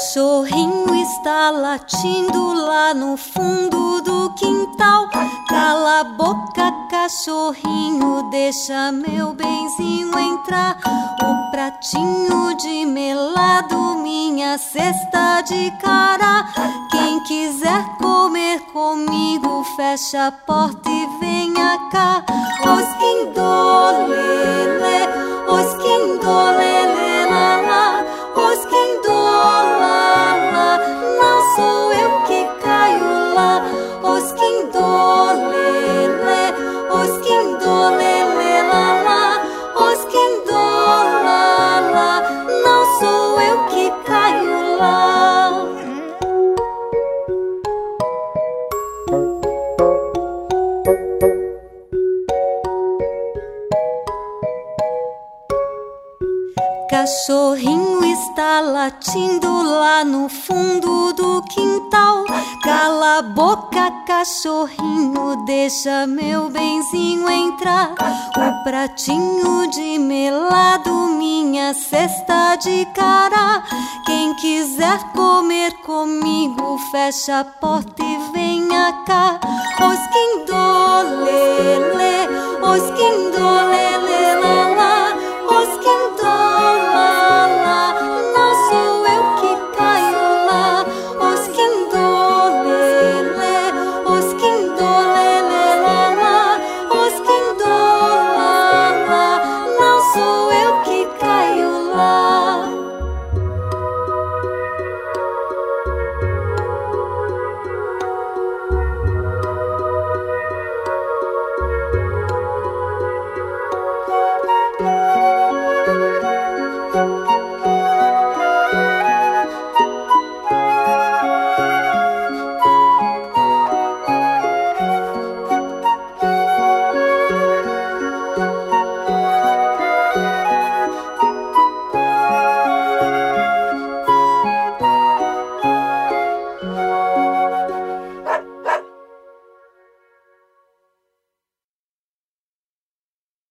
Cachorrinho está latindo lá no fundo do quintal. Cala a boca, cachorrinho, deixa meu benzinho entrar. O pratinho de melado, minha cesta de cará. Quem quiser comer comigo, fecha a porta e venha cá. Osquindolele, osquindolele, lá, lá. Osquindolala, não sou eu que caio lá. Osquindolele, osquindolele, lá, lá. Osquindolala, não sou eu que caio lá. Cachorrinho está latindo lá no fundo do quintal. Cala a boca, cachorrinho, deixa meu benzinho entrar. O pratinho de melado, minha cesta de cará. Quem quiser comer comigo, fecha a porta e venha cá.